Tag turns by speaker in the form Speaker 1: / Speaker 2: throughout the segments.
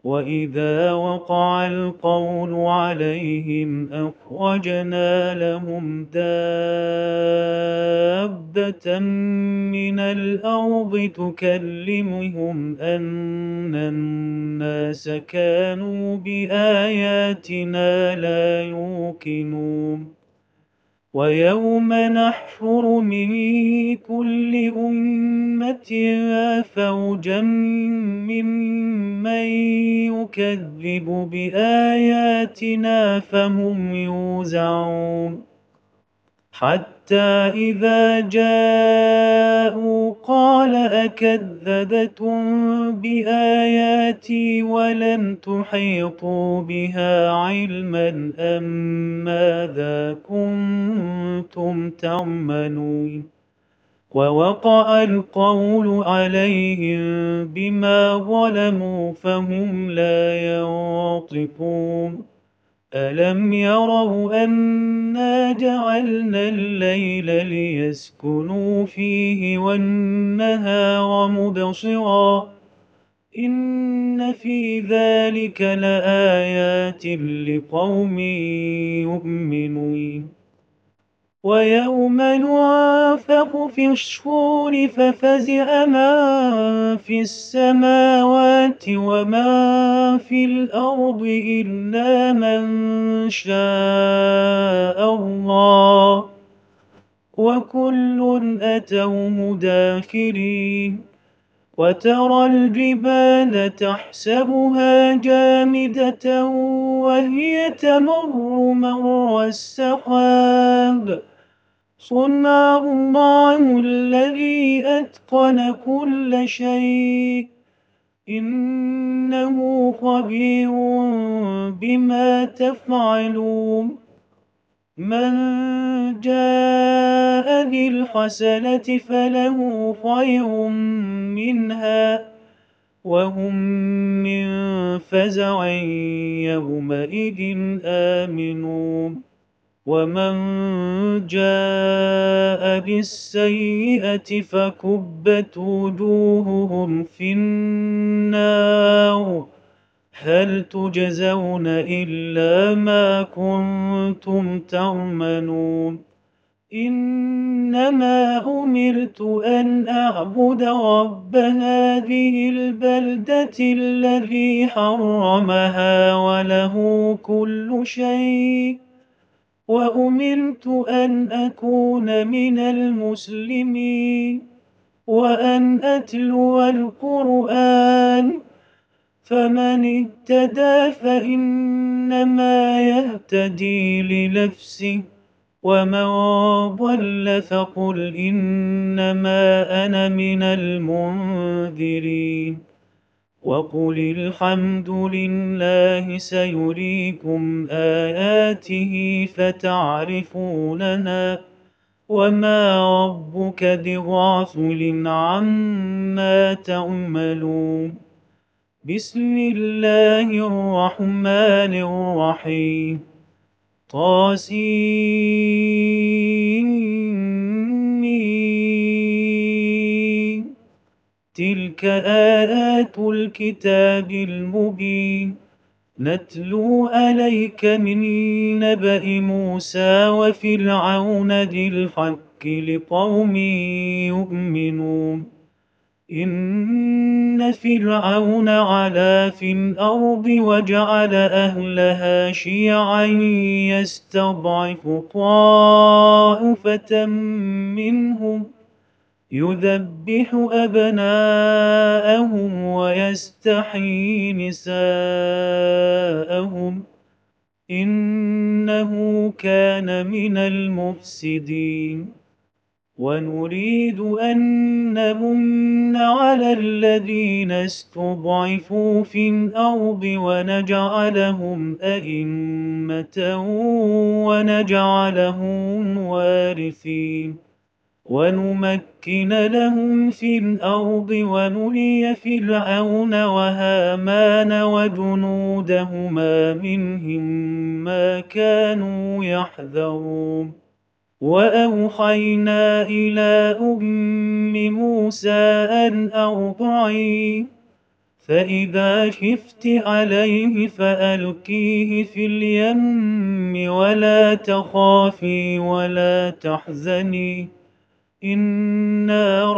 Speaker 1: وإذا وقع القول عليهم أخرجنا لهم دابة من الأرض تكلمهم أن الناس كانوا بآياتنا لا يوقنون ويوم نحشر من كل أمة فوجا ممن يكذب بآياتنا فهم يوزعون حتى إذا جاءوا قال أكذبتم بآياتي ولم تحيطوا بها علما أم ماذا كنتم تعملون ووقع القول عليهم بما ظلموا فهم لا ينطقون ألم يروا أنا جعلنا الليل ليسكنوا فيه والنهار مبصرا إن في ذلك لآيات لقوم يؤمنون ويوم ينفخ في الصور ففزع من في السماوات ومن في الأرض إلا من شاء الله وكل أتوه داخرين وترى الجبال تحسبها جامدة وهي تمر مر السحاب صنع الله الذي أتقن كل شيء إنه خبير بما تفعلون من جاء بالحسنة فله خير منها وهم من فزع يومئذ آمنون ومن جاء بالسيئة فكبت وجوههم في النار هل تجزون إلا ما كنتم تعملون إنما أمرت أن أعبد رب هذه البلدة الذي حرمها وله كل شيء وأمرت أن أكون من المسلمين وأن أتلو القرآن فمن اهتدى فإنما يهتدي لنفسه ومن ضل فقل إنما أنا من المنذرين وقل الحمد لله سيريكم آياته فتعرفوننا وما ربك بغافل عما تعملون بسم الله الرحمن الرحيم طاسين تلك آيات الكتاب المبين نتلو عليك من نبأ موسى وفرعون ذي الحق لقوم يؤمنون إن فرعون علا في الأرض وجعل أهلها شيعا يستضعف طائفة منهم يذبح أبناءهم ويستحيي نساءهم إنه كان من المفسدين ونريد أن نمن على الذين استضعفوا في الأرض ونجعلهم أئمة ونجعلهم وارثين ونمكن لهم في الأرض ونري فرعون وهامان وجنودهما منهم ما كانوا يحذرون وأوحينا إلى أم موسى أن أرضعيه فإذا خفت عليه فألقيه في اليم ولا تخافي ولا تحزني إنا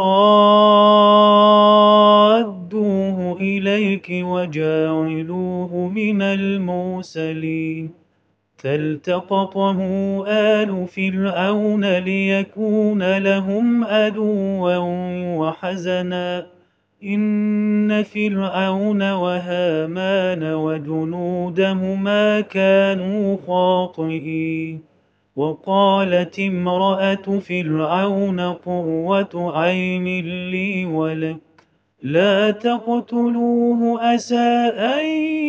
Speaker 1: رادوه إليك وجاعلوه من المرسلين فالتقطه آل فرعون ليكون لهم عدوا وحزنا إن فرعون وهامان وجنودهما كانوا خاطئين وقالت امرأة فرعون قرة عين لي ولك لا تقتلوه عسى أن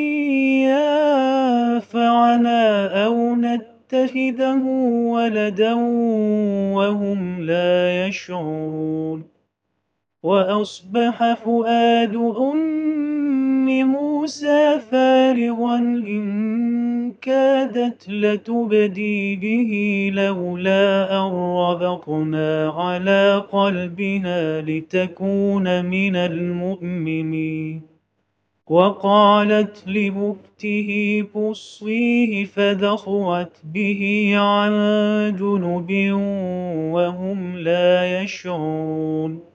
Speaker 1: ينفعنا أو نتخذه ولدا وهم لا يشعرون وأصبح فؤاد أم موسى فارغا إن كادت لتبدي به لولا أن ربطنا على قلبها لتكون من المؤمنين وقالت لأخته قصيه فدخلت به عن جنب وهم لا يشعرون